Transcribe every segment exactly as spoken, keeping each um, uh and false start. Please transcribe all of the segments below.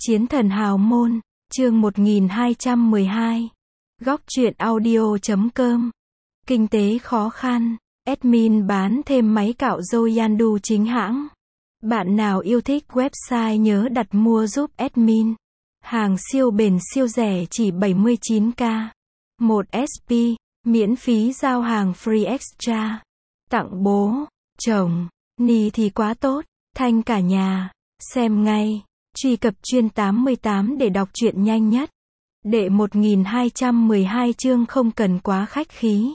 Chiến thần hào môn, chương một nghìn hai trăm mười hai. Góc truyện audio chấm com. Kinh tế khó khăn, admin bán thêm máy cạo râu Yandu chính hãng. Bạn nào yêu thích website nhớ đặt mua giúp admin. Hàng siêu bền siêu rẻ chỉ bảy mươi chín k. một ét pê, miễn phí giao hàng free extra. Tặng bố, chồng, ni thì quá tốt, thanh cả nhà, xem ngay. Truy cập chuyên tám mươi tám để đọc truyện nhanh nhất. Đệ một nghìn hai trăm mười hai chương không cần quá khách khí.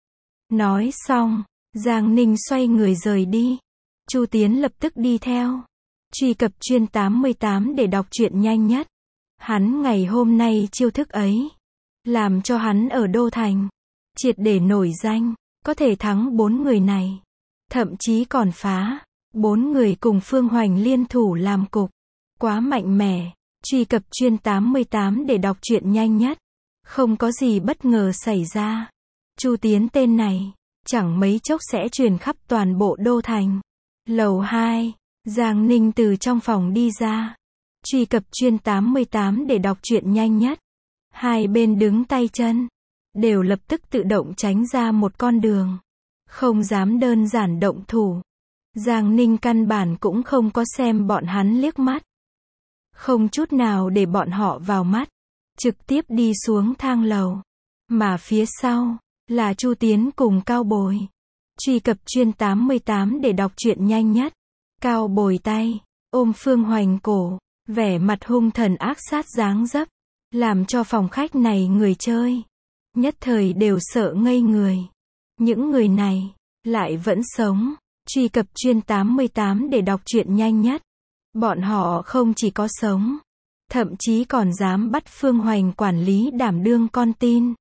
Nói xong, Giang Ninh xoay người rời đi. Chu Tiến lập tức đi theo. Truy cập chuyên tám mươi tám để đọc truyện nhanh nhất. Hắn ngày hôm nay chiêu thức ấy, làm cho hắn ở Đô Thành triệt để nổi danh, có thể thắng bốn người này. Thậm chí còn phá bốn người cùng Phương Hoành liên thủ làm cục. Quá mạnh mẽ. Truy cập chuyên tám mươi tám để đọc truyện nhanh nhất. Không có gì bất ngờ xảy ra. Chu Tiến tên này, chẳng mấy chốc sẽ truyền khắp toàn bộ Đô Thành. Lầu hai, Giang Ninh từ trong phòng đi ra. Truy cập chuyên tám mươi tám để đọc truyện nhanh nhất. Hai bên đứng tay chân, đều lập tức tự động tránh ra một con đường. Không dám đơn giản động thủ. Giang Ninh căn bản cũng không có xem bọn hắn liếc mắt. Không chút nào để bọn họ vào mắt. Trực tiếp đi xuống thang lầu. Mà phía sau, là Chu Tiến cùng Cao Bồi. Truy cập chuyên tám mươi tám để đọc truyện nhanh nhất. Cao Bồi tay, ôm Phương Hoành cổ, vẻ mặt hung thần ác sát dáng dấp. Làm cho phòng khách này người chơi nhất thời đều sợ ngây người. Những người này, lại vẫn sống. Truy cập chuyên tám mươi tám để đọc truyện nhanh nhất. Bọn họ không chỉ có sống, thậm chí còn dám bắt Phương Hoành quản lý đảm đương con tin.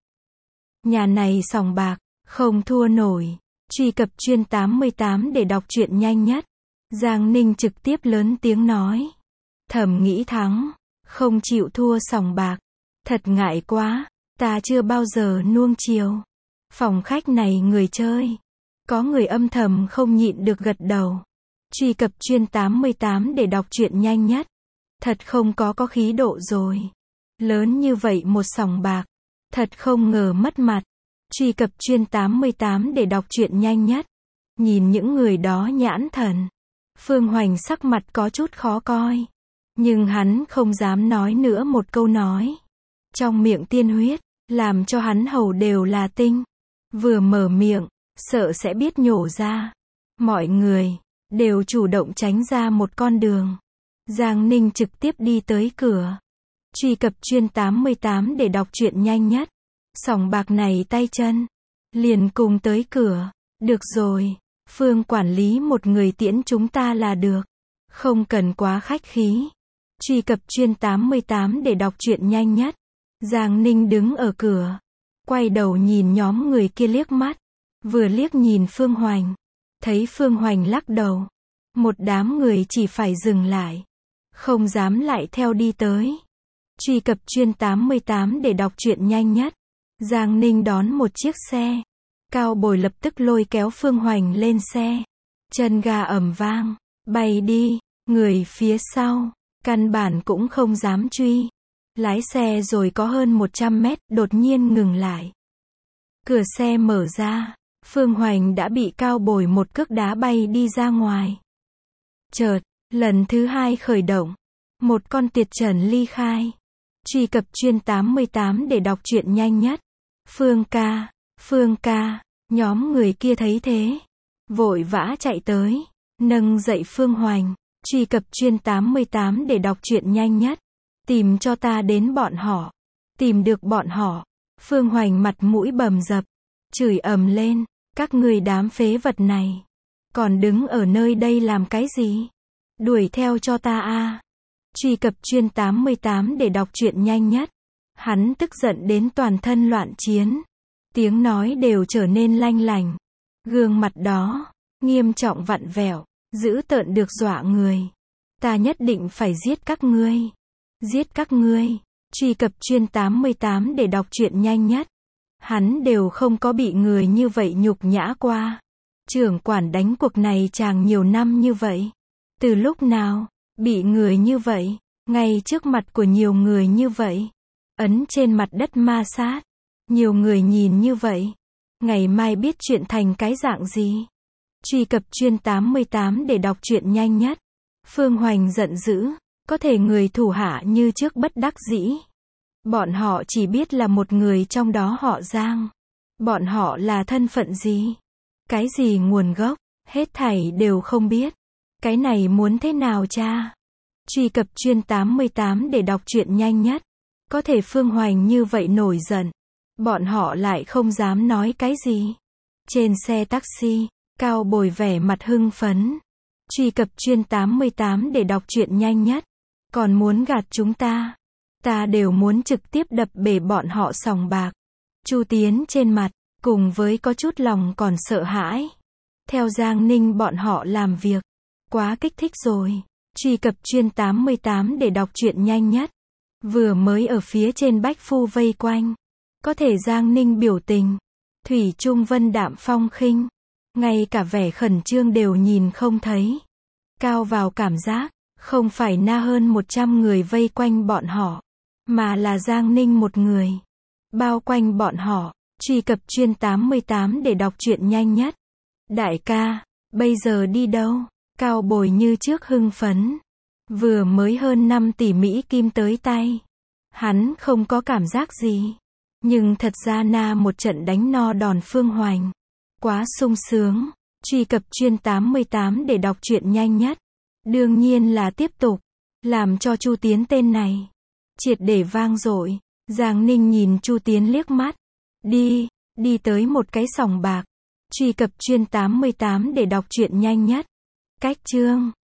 Nhà này sòng bạc, không thua nổi. Truy cập chuyên tám mươi tám để đọc truyện nhanh nhất. Giang Ninh trực tiếp lớn tiếng nói. Thầm nghĩ thắng, không chịu thua sòng bạc. Thật ngại quá, ta chưa bao giờ nuông chiều. Phòng khách này người chơi, có người âm thầm không nhịn được gật đầu. Truy cập chuyên tám mươi tám để đọc truyện nhanh nhất. Thật không có có khí độ rồi. Lớn như vậy một sòng bạc. Thật không ngờ mất mặt. Truy cập chuyên tám mươi tám để đọc truyện nhanh nhất. Nhìn những người đó nhãn thần. Phương Hoành sắc mặt có chút khó coi. Nhưng hắn không dám nói nữa một câu nói. Trong miệng tiên huyết, làm cho hắn hầu đều là tinh. Vừa mở miệng, sợ sẽ biết nhổ ra. Mọi người đều chủ động tránh ra một con đường. Giang Ninh trực tiếp đi tới cửa. Truy cập chuyên tám mươi tám để đọc truyện nhanh nhất. Sòng bạc này tay chân, liền cùng tới cửa. Được rồi, Phương quản lý một người tiễn chúng ta là được. Không cần quá khách khí. Truy cập chuyên tám mươi tám để đọc truyện nhanh nhất. Giang Ninh đứng ở cửa, quay đầu nhìn nhóm người kia liếc mắt. Vừa liếc nhìn Phương Hoành, thấy Phương Hoành lắc đầu. Một đám người chỉ phải dừng lại, không dám lại theo đi tới. Truy cập chuyên tám mươi tám để đọc truyện nhanh nhất. Giang Ninh đón một chiếc xe. Cao Bồi lập tức lôi kéo Phương Hoành lên xe. Chân ga ầm vang, bay đi. Người phía sau, căn bản cũng không dám truy. Lái xe rồi có hơn một trăm mét, đột nhiên ngừng lại. Cửa xe mở ra. Phương Hoành đã bị Cao Bồi một cước đá bay đi ra ngoài. Chợt, lần thứ hai khởi động. Một con tiệt trần ly khai. Truy cập chuyên tám mươi tám để đọc truyện nhanh nhất. Phương ca, Phương ca, nhóm người kia thấy thế. Vội vã chạy tới, nâng dậy Phương Hoành. Truy cập chuyên tám mươi tám để đọc truyện nhanh nhất. Tìm cho ta đến bọn họ. Tìm được bọn họ. Phương Hoành mặt mũi bầm dập, chửi ầm lên. Các ngươi đám phế vật này, còn đứng ở nơi đây làm cái gì? Đuổi theo cho ta a. Truy cập chuyên tám mươi tám để đọc truyện nhanh nhất. Hắn tức giận đến toàn thân loạn chiến. Tiếng nói đều trở nên lanh lành. Gương mặt đó, nghiêm trọng vặn vẹo, dữ tợn được dọa người. Ta nhất định phải giết các ngươi. Giết các ngươi. Truy cập chuyên tám mươi tám để đọc truyện nhanh nhất. Hắn đều không có bị người như vậy nhục nhã qua. Trưởng quản đánh cuộc này chàng nhiều năm như vậy. Từ lúc nào, bị người như vậy ngay trước mặt của nhiều người như vậy. Ấn trên mặt đất ma sát. Nhiều người nhìn như vậy. Ngày mai biết chuyện thành cái dạng gì. Truy cập chuyên tám mươi tám để đọc truyện nhanh nhất. Phương Hoành giận dữ. Có thể người thủ hạ như trước bất đắc dĩ. Bọn họ chỉ biết là một người trong đó họ Giang. Bọn họ là thân phận gì? Cái gì nguồn gốc? Hết thảy đều không biết. Cái này muốn thế nào cha? Truy cập chuyên tám mươi tám để đọc truyện nhanh nhất. Có thể Phương Hoành như vậy nổi giận. Bọn họ lại không dám nói cái gì. Trên xe taxi, Cao Bồi vẻ mặt hưng phấn. Truy cập chuyên tám mươi tám để đọc truyện nhanh nhất. Còn muốn gạt chúng ta. Ta đều muốn trực tiếp đập bể bọn họ sòng bạc. Chu Tiến trên mặt, cùng với có chút lòng còn sợ hãi. Theo Giang Ninh bọn họ làm việc. Quá kích thích rồi. Truy cập chuyên tám mươi tám để đọc truyện nhanh nhất. Vừa mới ở phía trên Bách Phu vây quanh. Có thể Giang Ninh biểu tình. Thủy Trung vân đạm phong khinh. Ngay cả vẻ khẩn trương đều nhìn không thấy. Cao vào cảm giác. Không phải na hơn một trăm người vây quanh bọn họ. Mà là Giang Ninh một người. Bao quanh bọn họ. Truy cập chuyên tám mươi tám để đọc truyện nhanh nhất. Đại ca, bây giờ đi đâu? Cao Bồi như trước hưng phấn. Vừa mới hơn năm tỷ Mỹ Kim tới tay. Hắn không có cảm giác gì. Nhưng thật ra na một trận đánh no đòn Phương Hoành. Quá sung sướng. Truy cập chuyên tám mươi tám để đọc truyện nhanh nhất. Đương nhiên là tiếp tục. Làm cho Chu Tiến tên này triệt để vang dội. Giang Ninh nhìn Chu Tiến liếc mắt. Đi, đi tới một cái sòng bạc. Truy cập chuyên tám mươi tám để đọc truyện nhanh nhất. Cách chương